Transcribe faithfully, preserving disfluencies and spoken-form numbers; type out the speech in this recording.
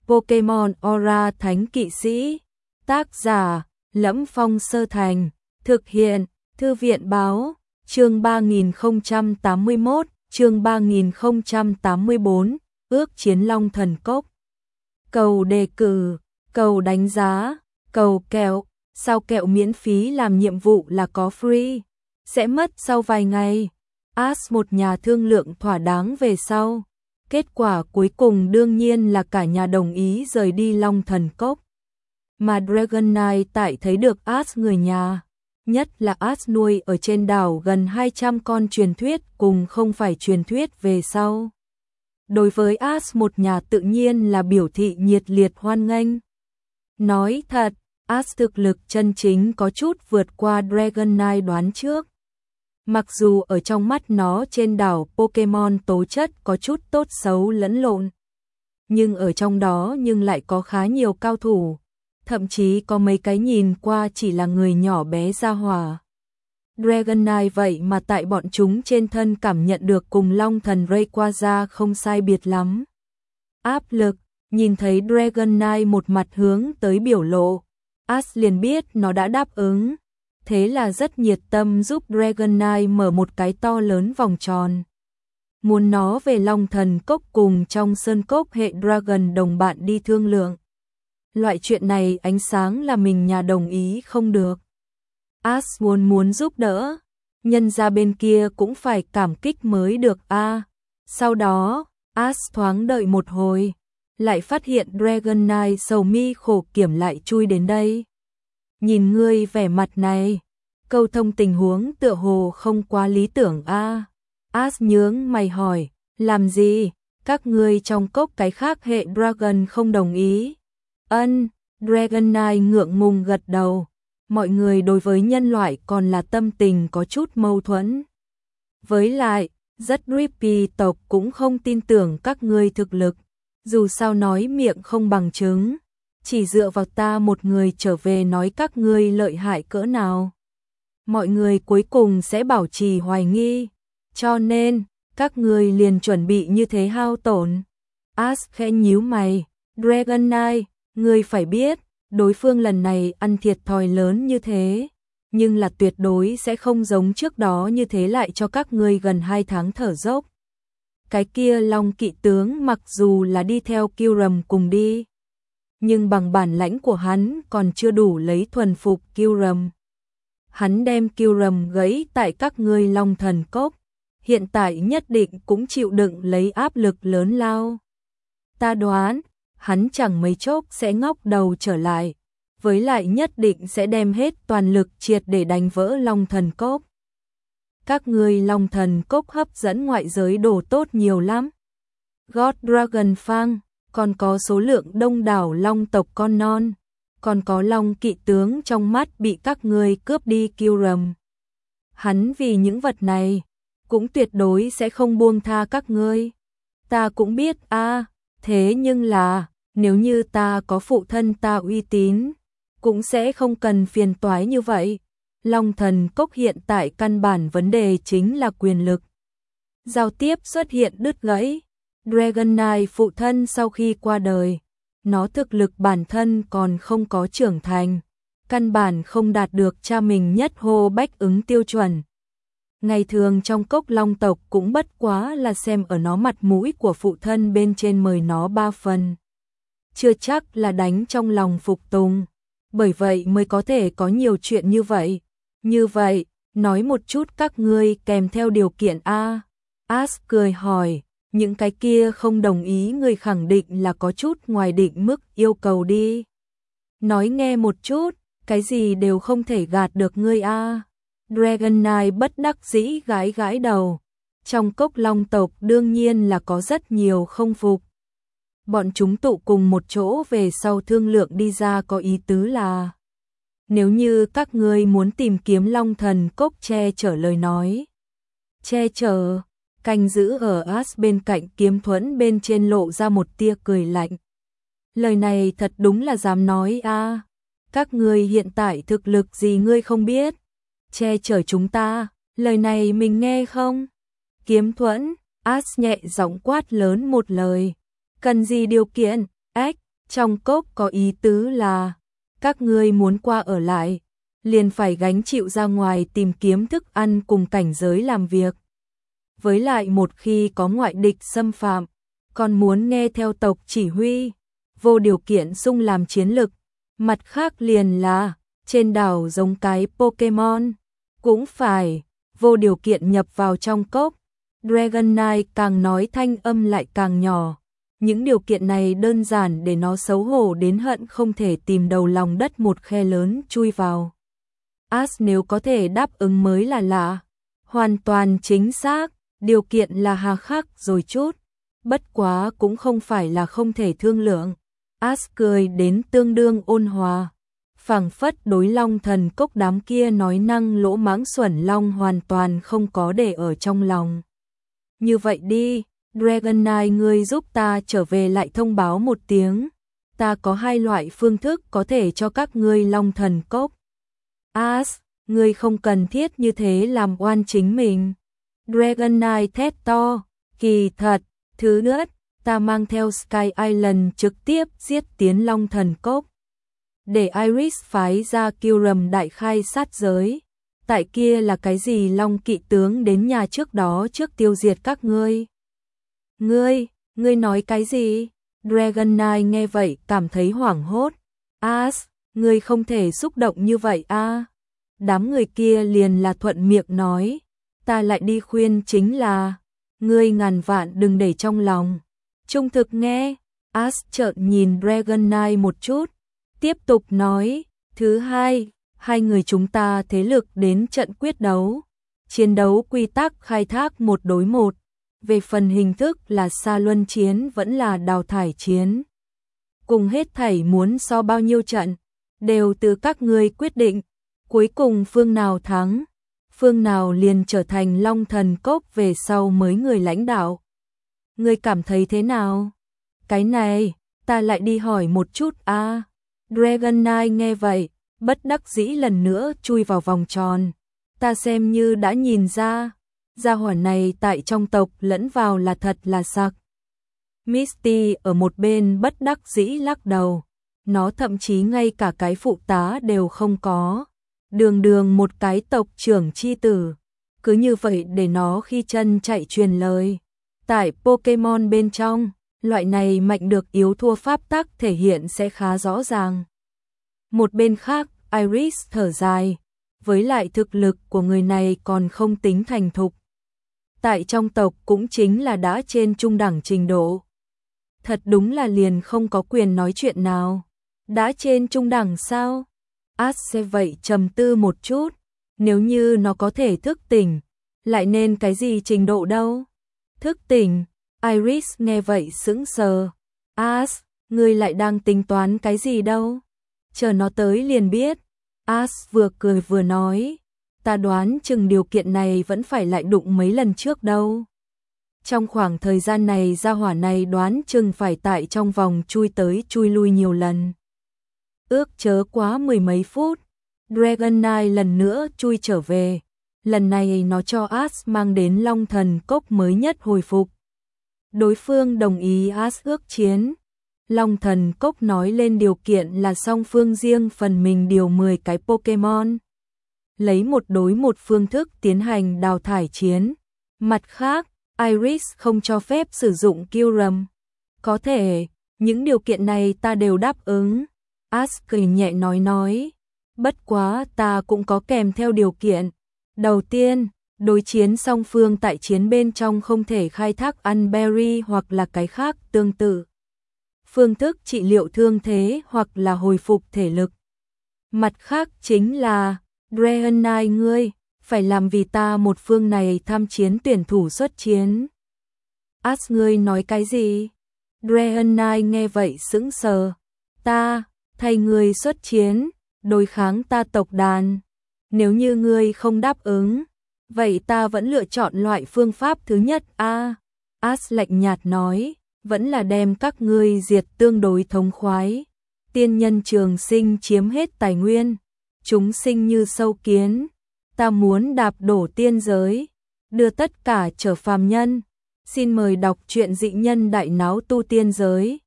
Pokemon Aura Thánh Kỵ Sĩ. Tác giả: Lẫm Phong Sơ Thành. Thực hiện: Thư viện báo. Chương ba nghìn không trăm tám mươi mốt, chương ba nghìn không trăm tám mươi bốn, ước chiến Long Thần Cốc. Cầu đề cử, cầu đánh giá, cầu kẹo. Sao kẹo miễn phí làm nhiệm vụ là có free, sẽ mất sau vài ngày. Ash một nhà thương lượng thỏa đáng về sau. Kết quả cuối cùng đương nhiên là cả nhà đồng ý rời đi Long Thần Cốc. Mà Dragon Knight tại thấy được Ash người nhà, nhất là Ash nuôi ở trên đảo gần hai trăm con truyền thuyết cùng không phải truyền thuyết về sau. Đối với Ash một nhà tự nhiên là biểu thị nhiệt liệt hoan nghênh. Nói thật, Ash thực lực chân chính có chút vượt qua Dragon Knight đoán trước. Mặc dù ở trong mắt nó trên đảo Pokemon tố chất có chút tốt xấu lẫn lộn, nhưng ở trong đó nhưng lại có khá nhiều cao thủ, thậm chí có mấy cái nhìn qua chỉ là người nhỏ bé ra hỏa. Dragon Knight vậy mà tại bọn chúng trên thân cảm nhận được cùng Long Thần Rayquaza không sai biệt lắm. Áp lực, nhìn thấy Dragon Knight một mặt hướng tới biểu lộ, Ash liền biết nó đã đáp ứng. Thế là rất nhiệt tâm giúp Dragon Knight mở một cái to lớn vòng tròn. Muốn nó về Long Thần Cốc cùng trong sơn cốc hệ Dragon đồng bạn đi thương lượng. Loại chuyện này ánh sáng là mình nhà đồng ý không được. Ash muốn muốn giúp đỡ, nhân ra bên kia cũng phải cảm kích mới được a. À, sau đó, Ash thoáng đợi một hồi, lại phát hiện Dragon Knight sầu mi khổ kiểm lại chui đến đây. Nhìn ngươi vẻ mặt này, câu thông tình huống tựa hồ không quá lý tưởng a. À, Ash nhướng mày hỏi, làm gì? Các ngươi trong cốc cái khác hệ Dragon không đồng ý? Ân, Dragon Knight ngượng ngùng gật đầu. Mọi người đối với nhân loại còn là tâm tình có chút mâu thuẫn. Với lại, rất Drippy tộc cũng không tin tưởng các ngươi thực lực. Dù sao nói miệng không bằng chứng, chỉ dựa vào ta một người trở về nói các ngươi lợi hại cỡ nào. Mọi người cuối cùng sẽ bảo trì hoài nghi, cho nên, các ngươi liền chuẩn bị như thế hao tổn. Ash khẽ nhíu mày, Dragon Knight, ngươi phải biết, đối phương lần này ăn thiệt thòi lớn như thế, nhưng là tuyệt đối sẽ không giống trước đó như thế lại cho các ngươi gần hai tháng thở dốc. Cái kia Long Kỵ tướng mặc dù là đi theo Kyurem cùng đi, nhưng bằng bản lãnh của hắn còn chưa đủ lấy thuần phục Kyurem. Hắn đem Kyurem gãy tại các ngươi Long Thần Cốc, hiện tại nhất định cũng chịu đựng lấy áp lực lớn lao. Ta đoán, hắn chẳng mấy chốc sẽ ngóc đầu trở lại, với lại nhất định sẽ đem hết toàn lực triệt để đánh vỡ Long Thần Cốc. Các ngươi Long Thần Cốc hấp dẫn ngoại giới đồ tốt nhiều lắm. God Dragon Fang, còn có số lượng đông đảo long tộc con non, còn có Long Kỵ tướng trong mắt bị các ngươi cướp đi Kyurem. Hắn vì những vật này, cũng tuyệt đối sẽ không buông tha các ngươi. Ta cũng biết a, à, thế nhưng là, nếu như ta có phụ thân ta uy tín, cũng sẽ không cần phiền toái như vậy. Long Thần Cốc hiện tại căn bản vấn đề chính là quyền lực. Giao tiếp xuất hiện đứt gãy. Dragon Knight phụ thân sau khi qua đời, nó thực lực bản thân còn không có trưởng thành, căn bản không đạt được cha mình nhất hô bách ứng tiêu chuẩn. Ngày thường trong cốc long tộc cũng bất quá là xem ở nó mặt mũi của phụ thân bên trên mời nó ba phần. Chưa chắc là đánh trong lòng phục tùng, bởi vậy mới có thể có nhiều chuyện như vậy. Như vậy, nói một chút các ngươi kèm theo điều kiện a. Ash cười hỏi, những cái kia không đồng ý người khẳng định là có chút ngoài định mức yêu cầu đi. Nói nghe một chút, cái gì đều không thể gạt được ngươi a. Dragon Knight bất đắc dĩ gãi gãi đầu. Trong cốc long tộc đương nhiên là có rất nhiều không phục. Bọn chúng tụ cùng một chỗ về sau thương lượng đi ra có ý tứ là, nếu như các ngươi muốn tìm kiếm Long Thần Cốc che chở lời nói. Che chở, canh giữ ở Ash bên cạnh kiếm thuẫn bên trên lộ ra một tia cười lạnh. Lời này thật đúng là dám nói a. À. Các ngươi hiện tại thực lực gì ngươi không biết? Che chở chúng ta, lời này mình nghe không? Kiếm thuẫn, Ash nhẹ giọng quát lớn một lời. Cần gì điều kiện? Ếch, Trong cốc có ý tứ là, các ngươi muốn qua ở lại, liền phải gánh chịu ra ngoài tìm kiếm thức ăn cùng cảnh giới làm việc. Với lại một khi có ngoại địch xâm phạm, còn muốn nghe theo tộc chỉ huy, vô điều kiện xung làm chiến lực. Mặt khác liền là, trên đảo giống cái Pokemon, cũng phải vô điều kiện nhập vào trong cốc. Dragon Knight càng nói thanh âm lại càng nhỏ. Những điều kiện này đơn giản để nó xấu hổ đến hận không thể tìm đầu lòng đất một khe lớn chui vào. Ash nếu có thể đáp ứng mới là lạ. Hoàn toàn chính xác, điều kiện là hà khắc rồi chút. Bất quá cũng không phải là không thể thương lượng. Ash cười đến tương đương ôn hòa. Phảng phất đối Long Thần Cốc đám kia nói năng lỗ mãng xuẩn long hoàn toàn không có để ở trong lòng. Như vậy đi, Dragon Knight ngươi giúp ta trở về lại thông báo một tiếng. Ta có hai loại phương thức có thể cho các ngươi Long Thần Cốc. Ash, ngươi không cần thiết như thế làm oan chính mình. Dragon Knight thét to, kỳ thật, thứ nữa, ta mang theo Sky Island trực tiếp giết tiến Long Thần Cốc. Để Iris phái ra Kyurem đại khai sát giới. Tại kia là cái gì Long kỵ tướng đến nhà trước đó trước tiêu diệt các ngươi. Ngươi, ngươi nói cái gì? Dragon Knight nghe vậy cảm thấy hoảng hốt. Ash, ngươi không thể xúc động như vậy a. À? Đám người kia liền là thuận miệng nói. Ta lại đi khuyên chính là, ngươi ngàn vạn đừng để trong lòng. Trung thực nghe, Ash trợn nhìn Dragon Knight một chút. Tiếp tục nói, thứ hai, hai người chúng ta thế lực đến trận quyết đấu. Chiến đấu quy tắc khai thác một đối một. Về phần hình thức là xa luân chiến vẫn là đào thải chiến. Cùng hết thảy muốn so bao nhiêu trận, đều từ các ngươi quyết định. Cuối cùng phương nào thắng, phương nào liền trở thành Long Thần Cốc về sau mới người lãnh đạo. Ngươi cảm thấy thế nào? Cái này, ta lại đi hỏi một chút a. À. Dragon Knight nghe vậy, bất đắc dĩ lần nữa chui vào vòng tròn. Ta xem như đã nhìn ra, gia hỏa này tại trong tộc lẫn vào là thật là sặc. Misty ở một bên bất đắc dĩ lắc đầu. Nó thậm chí ngay cả cái phụ tá đều không có. Đường đường một cái tộc trưởng chi tử. Cứ như vậy để nó khi chân chạy truyền lời. Tại Pokemon bên trong, loại này mạnh được yếu thua pháp tắc thể hiện sẽ khá rõ ràng. Một bên khác, Iris thở dài. Với lại thực lực của người này còn không tính thành thục. Tại trong tộc cũng chính là đã trên trung đẳng trình độ. Thật đúng là liền không có quyền nói chuyện nào. Đã trên trung đẳng sao? Ash sẽ vậy trầm tư một chút. Nếu như nó có thể thức tỉnh, lại nên cái gì trình độ đâu? Thức tỉnh, Iris nghe vậy sững sờ. Ash, ngươi lại đang tính toán cái gì đâu? Chờ nó tới liền biết. Ash vừa cười vừa nói. Ta đoán chừng điều kiện này vẫn phải lại đụng mấy lần trước đâu. Trong khoảng thời gian này gia hỏa này đoán chừng phải tại trong vòng chui tới chui lui nhiều lần. Ước chớ quá mười mấy phút, Dragon Knight lần nữa chui trở về. Lần này nó cho Ash mang đến Long Thần Cốc mới nhất hồi phục. Đối phương đồng ý Ash ước chiến. Long Thần Cốc nói lên điều kiện là song phương riêng phần mình điều mười cái Pokemon. Lấy một đối một phương thức tiến hành đào thải chiến. Mặt khác, Iris không cho phép sử dụng Kyurem. Có thể, những điều kiện này ta đều đáp ứng. Ash cười nhẹ nói nói. Bất quá ta cũng có kèm theo điều kiện. Đầu tiên, đối chiến song phương tại chiến bên trong không thể khai thác ăn berry hoặc là cái khác tương tự. Phương thức trị liệu thương thế hoặc là hồi phục thể lực. Mặt khác chính là, Dragon Knight ngươi, phải làm vì ta một phương này tham chiến tuyển thủ xuất chiến. Ash ngươi nói cái gì? Dragon Knight nghe vậy sững sờ. Ta, thay ngươi xuất chiến, đối kháng ta tộc đàn. Nếu như ngươi không đáp ứng, vậy ta vẫn lựa chọn loại phương pháp thứ nhất a. À, Ash lạnh nhạt nói, vẫn là đem các ngươi diệt tương đối thống khoái. Tiên nhân trường sinh chiếm hết tài nguyên, chúng sinh như sâu kiến. Ta muốn đạp đổ tiên giới, đưa tất cả trở phàm nhân. Xin mời đọc truyện dị nhân đại náo tu tiên giới.